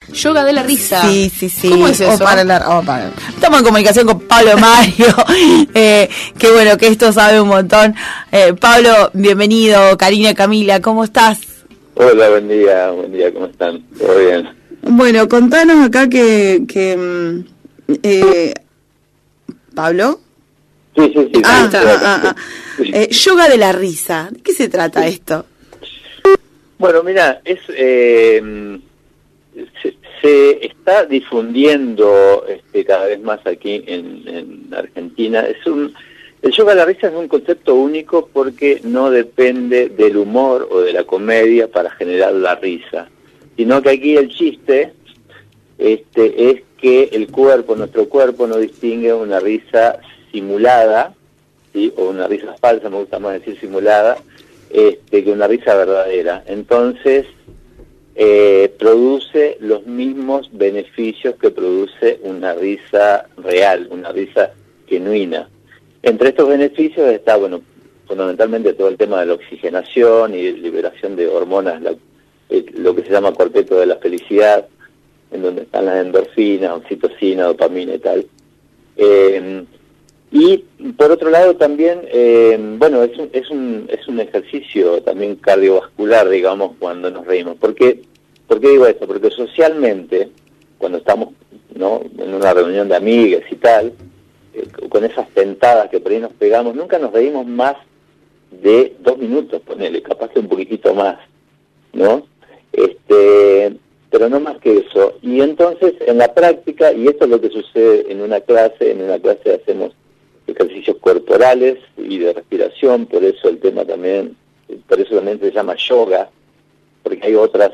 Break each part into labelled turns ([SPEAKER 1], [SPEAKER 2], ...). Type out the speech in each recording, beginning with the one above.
[SPEAKER 1] Yoga de la risa.
[SPEAKER 2] Sí.
[SPEAKER 1] ¿Cómo es eso?
[SPEAKER 2] Estamos en comunicación con Pablo Mario, que bueno, que esto sabe un montón. Pablo, bienvenido. Karina, Camila, ¿cómo estás?
[SPEAKER 3] Hola, buen día, ¿cómo están? ¿Todo bien?
[SPEAKER 2] Bueno, contanos acá ¿Pablo?
[SPEAKER 3] Sí.
[SPEAKER 2] Yoga de la risa. ¿De qué se trata esto?
[SPEAKER 3] Bueno, mira, se está difundiendo cada vez más aquí en Argentina. El yoga de la risa es un concepto único porque no depende del humor o de la comedia para generar la risa, sino que aquí el chiste es que nuestro cuerpo no distingue una risa simulada, ¿sí? O una risa falsa, me gusta más decir simulada, que una risa verdadera. Entonces, produce los mismos beneficios que produce una risa real, una risa genuina. Entre estos beneficios está, fundamentalmente todo el tema de la oxigenación y liberación de hormonas, lo que se llama cuarteto de la felicidad, en donde están las endorfinas, oxitocina, dopamina y tal. Y por otro lado también, es un ejercicio también cardiovascular, digamos, cuando nos reímos. ¿Por qué digo esto? Porque socialmente, cuando estamos, ¿no?, en una reunión de amigas y tal, con esas tentadas que por ahí nos pegamos, nunca nos reímos más de 2 minutos, ponele, capaz que un poquitito más, ¿no? Pero no más que eso. Y entonces, en la práctica, y esto es lo que sucede en una clase hacemos ejercicios corporales y de respiración, por eso también se llama yoga, porque hay otros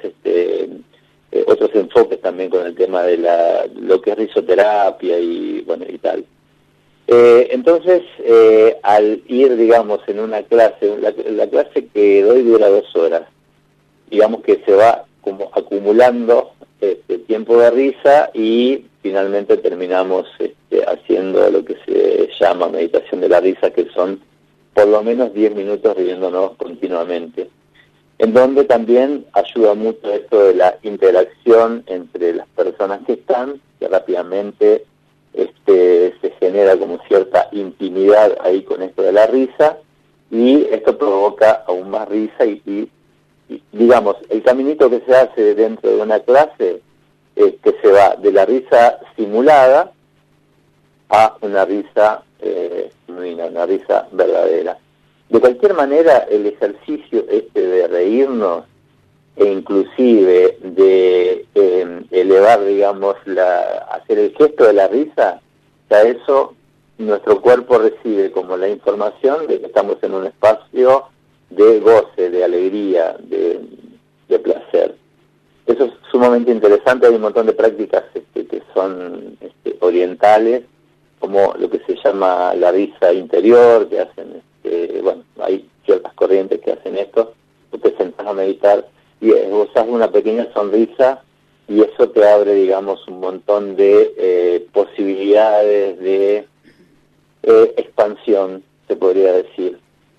[SPEAKER 3] enfoques también con el tema de lo que es risoterapia y tal. Entonces, al ir, digamos, en una clase, la clase que doy dura 2 horas, digamos que se va como acumulando tiempo de risa y finalmente terminamos haciendo lo que se llama meditación de la risa, que son por lo menos 10 minutos riéndonos continuamente, en donde también ayuda mucho esto de la interacción entre las personas que están, que rápidamente se genera como cierta intimidad ahí con esto de la risa, y esto provoca aún más risa y digamos, el caminito que se hace dentro de una clase es que se va de la risa simulada a una risa genuina, una risa verdadera. De cualquier manera, el ejercicio de reírnos e inclusive de elevar, digamos, hacer el gesto de la risa, ya eso nuestro cuerpo recibe como la información de que estamos en un espacio de goce, de alegría, de placer. Eso es sumamente interesante. Hay un montón de prácticas que son orientales, como lo que se llama la risa interior, que hacen, hay ciertas corrientes que hacen esto. Tú te sentás a meditar y vos haces una pequeña sonrisa y eso te abre, digamos, un montón de posibilidades de expansión, se podría decir.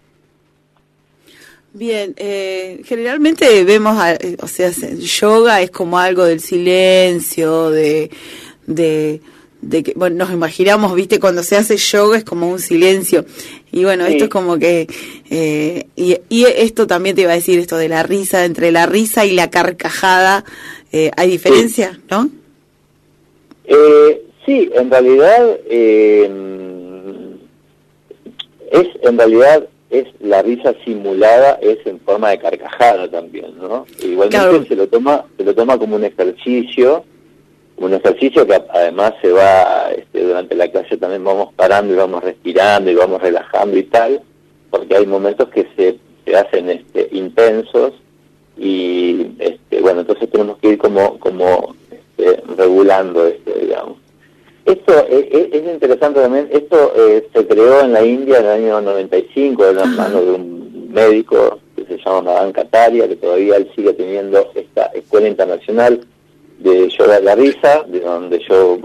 [SPEAKER 2] Bien, generalmente vemos, yoga es como algo del silencio, de que, nos imaginamos, viste, cuando se hace yoga es como un silencio, y bueno, sí. Esto es como que, y esto también te iba a decir, esto de la risa, entre la risa y la carcajada, ¿hay diferencia, sí, no?
[SPEAKER 3] Sí, en realidad, es la risa simulada, es en forma de carcajada también, ¿no? Igualmente claro. se lo toma como un ejercicio que además se va, durante la clase también vamos parando y vamos respirando y vamos relajando y tal, porque hay momentos que se hacen intensos y entonces tenemos que ir como regulando digamos. Esto es interesante también. Esto se creó en la India en el año 95 de la mano de un médico que se llama Madan Kataria, que todavía él sigue teniendo esta escuela internacional de yoga de la risa, de donde yo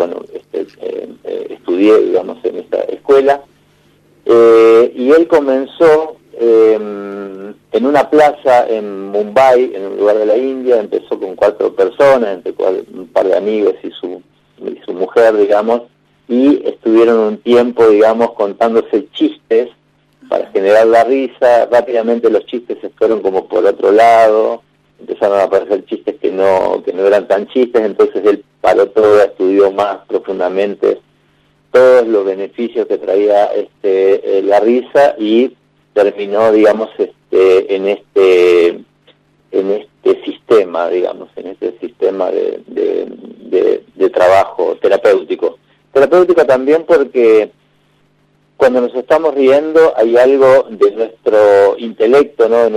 [SPEAKER 3] estudié, digamos, en esta escuela, y él comenzó en una plaza en Mumbai, en un lugar de la India. Empezó con 4 personas, entre un par de amigos y su mujer, digamos, y estuvieron un tiempo, digamos, contándose chistes para generar la risa. Rápidamente los chistes se fueron como por otro lado, empezaron a aparecer chistes que no eran tan chistes. Entonces él paró todo, estudió más profundamente todos los beneficios que traía la risa, y terminó, digamos, en este sistema, digamos, en este sistema de trabajo terapéutico. Terapéutico también porque cuando nos estamos riendo hay algo de nuestro intelecto, ¿no?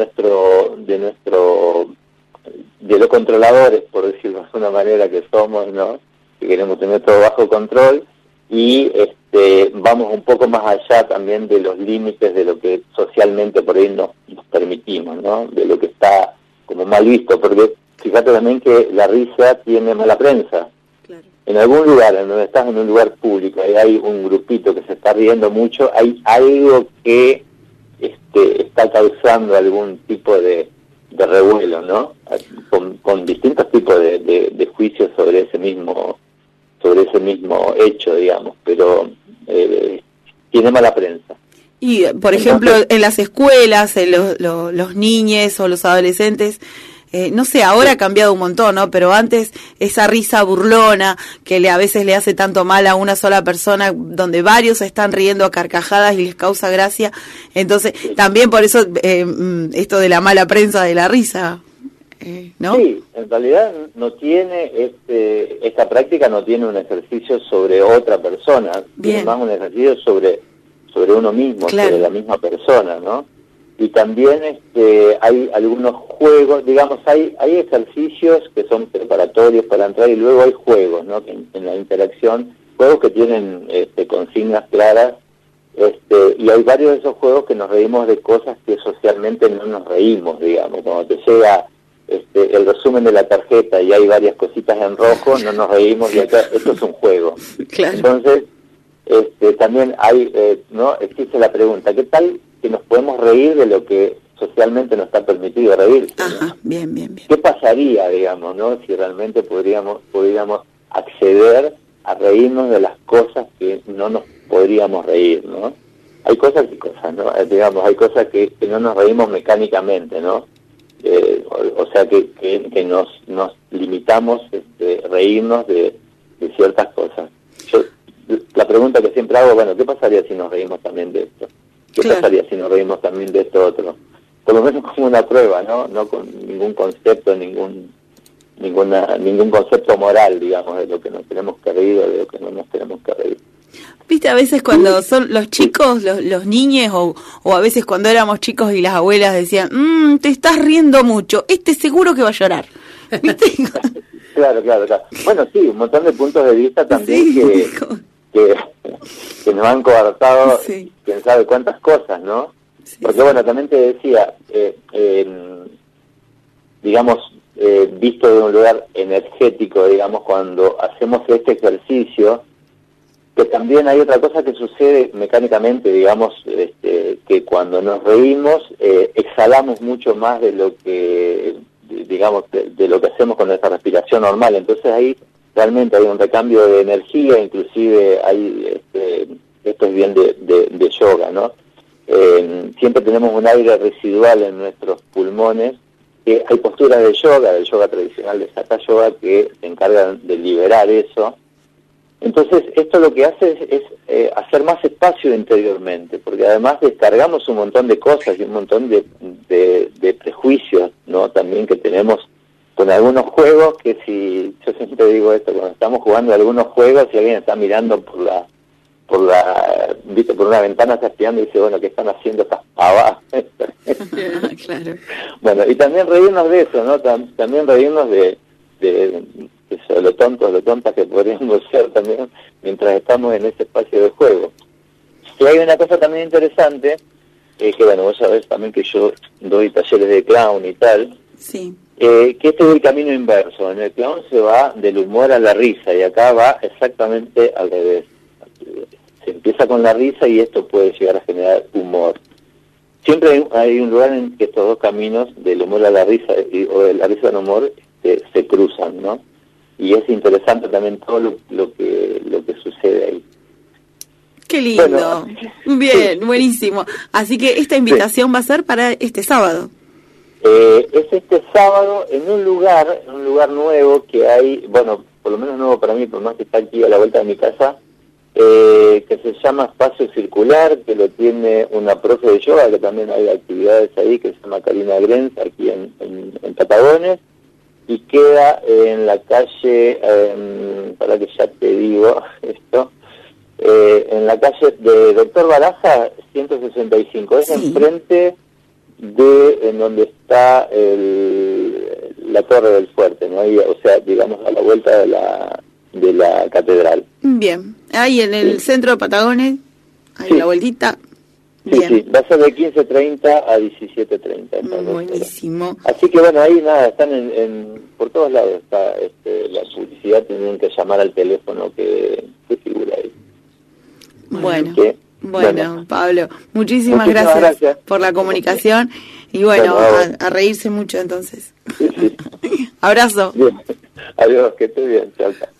[SPEAKER 3] De lo controladores, por decirlo de una manera, que somos, ¿no? Que queremos tener todo bajo control, y vamos un poco más allá también de los límites de lo que socialmente por ahí nos permitimos, ¿no? De lo que está como mal visto, porque fíjate también que la risa tiene mala prensa. Claro. En algún lugar, en donde estás en un lugar público y hay un grupito que se está riendo mucho, hay algo que está causando algún tipo de revuelo, ¿no? Con distintos tipos de juicios sobre ese mismo hecho, digamos, pero tiene mala prensa.
[SPEAKER 2] Y, por ejemplo, en las escuelas, los niños o los adolescentes, no sé, ahora ha cambiado un montón, ¿no? Pero antes esa risa burlona que a veces le hace tanto mal a una sola persona, donde varios se están riendo a carcajadas y les causa gracia. Entonces, también por eso esto de la mala prensa de la risa, ¿no? Sí,
[SPEAKER 3] en realidad no tiene esta práctica no tiene un ejercicio sobre otra persona, tiene más un ejercicio sobre uno mismo, claro, sobre la misma persona, ¿no? Y también hay algunos juegos, digamos, hay ejercicios que son preparatorios para entrar, y luego hay juegos, ¿no? Que en la interacción, juegos que tienen consignas claras, y hay varios de esos juegos que nos reímos de cosas que socialmente no nos reímos, digamos. Cuando te llega el resumen de la tarjeta y hay varias cositas en rojo, no nos reímos, y acá esto es un juego. Claro. Entonces, también no existe la pregunta, ¿qué tal que nos podemos reír de lo que socialmente nos está permitido reírse?
[SPEAKER 2] Ajá, ¿no? Bien.
[SPEAKER 3] ¿Qué pasaría, digamos, no, si realmente pudiéramos acceder a reírnos de las cosas que no nos podríamos reír, ¿no? Hay cosas y cosas, ¿no? Digamos, hay cosas que no nos reímos mecánicamente, ¿no? O sea que nos limitamos reírnos de ciertas cosas. La pregunta que siempre hago, bueno, ¿qué pasaría si nos reímos también de esto? ¿Qué pasaría si nos reímos también de esto otro? Por lo menos como una prueba, no con ningún concepto, ningún concepto moral, digamos, de lo que nos tenemos que reír o de lo que no nos tenemos que reír.
[SPEAKER 2] Viste, a veces cuando son los chicos, los niños, o a veces cuando éramos chicos y las abuelas decían, te estás riendo mucho, seguro que va a llorar. ¿Viste?
[SPEAKER 3] Claro. Bueno, sí, un montón de puntos de vista también, sí, que nos han coartado, sí, quién sabe cuántas cosas, ¿no? Sí, porque bueno, también te decía, digamos, visto de un lugar energético, digamos, cuando hacemos este ejercicio, que también hay otra cosa que sucede mecánicamente, digamos, que cuando nos reímos exhalamos mucho más de lo que, digamos, de lo que hacemos con nuestra respiración normal. Entonces ahí realmente hay un recambio de energía, inclusive hay, esto es bien de yoga, ¿no? Siempre tenemos un aire residual en nuestros pulmones. Hay posturas del yoga tradicional de Hatha Yoga, que se encargan de liberar eso. Entonces, esto lo que hace es hacer más espacio interiormente, porque además descargamos un montón de cosas y un montón de prejuicios, ¿no? También que tenemos con algunos juegos, que si, yo siempre digo esto, cuando estamos jugando algunos juegos, si alguien está mirando por una ventana, está espiando y dice, bueno, ¿qué están haciendo estas pavadas?
[SPEAKER 2] Claro.
[SPEAKER 3] Bueno, y también reírnos de eso, ¿no? También reírnos de eso, lo tontas que podríamos ser también mientras estamos en ese espacio de juego. Y hay una cosa también interesante, que bueno, vos sabés también que yo doy talleres de clown y tal,
[SPEAKER 2] sí,
[SPEAKER 3] que este es el camino inverso. En el clown se va del humor a la risa, y acá va exactamente al revés. Se empieza con la risa y esto puede llegar a generar humor. siempre hay un lugar en que estos dos caminos, del humor a la risa o de la risa al humor, se cruzan, ¿no? Y es interesante también todo lo que sucede ahí.
[SPEAKER 2] Qué lindo.
[SPEAKER 3] Bueno,
[SPEAKER 2] bien, buenísimo. Así que esta invitación va a ser para este sábado.
[SPEAKER 3] Es este sábado en un lugar nuevo que hay, bueno, por lo menos nuevo para mí, por más que está aquí a la vuelta de mi casa, que se llama Espacio Circular, que lo tiene una profe de yoga, que también hay actividades ahí, que se llama Karina Grenz, aquí en Patagones, y queda en la calle, para que ya te digo esto, en la calle de Doctor Baraja, 165, es enfrente en donde está la Torre del Fuerte, ¿no? Ahí, o sea, digamos a la vuelta de la catedral.
[SPEAKER 2] Bien, ahí en el centro de Patagones, ahí la vueltita. Bien.
[SPEAKER 3] Sí, va a ser de 15:30 a 17:30.
[SPEAKER 2] Buenísimo.
[SPEAKER 3] Así que bueno, ahí nada, están por todos lados está la publicidad, tienen que llamar al teléfono que figura ahí.
[SPEAKER 2] Bueno, Pablo, muchísimas gracias por la comunicación y bueno, a reírse mucho entonces.
[SPEAKER 3] Sí.
[SPEAKER 2] Abrazo.
[SPEAKER 3] Bien. Adiós, que esté bien. Chao.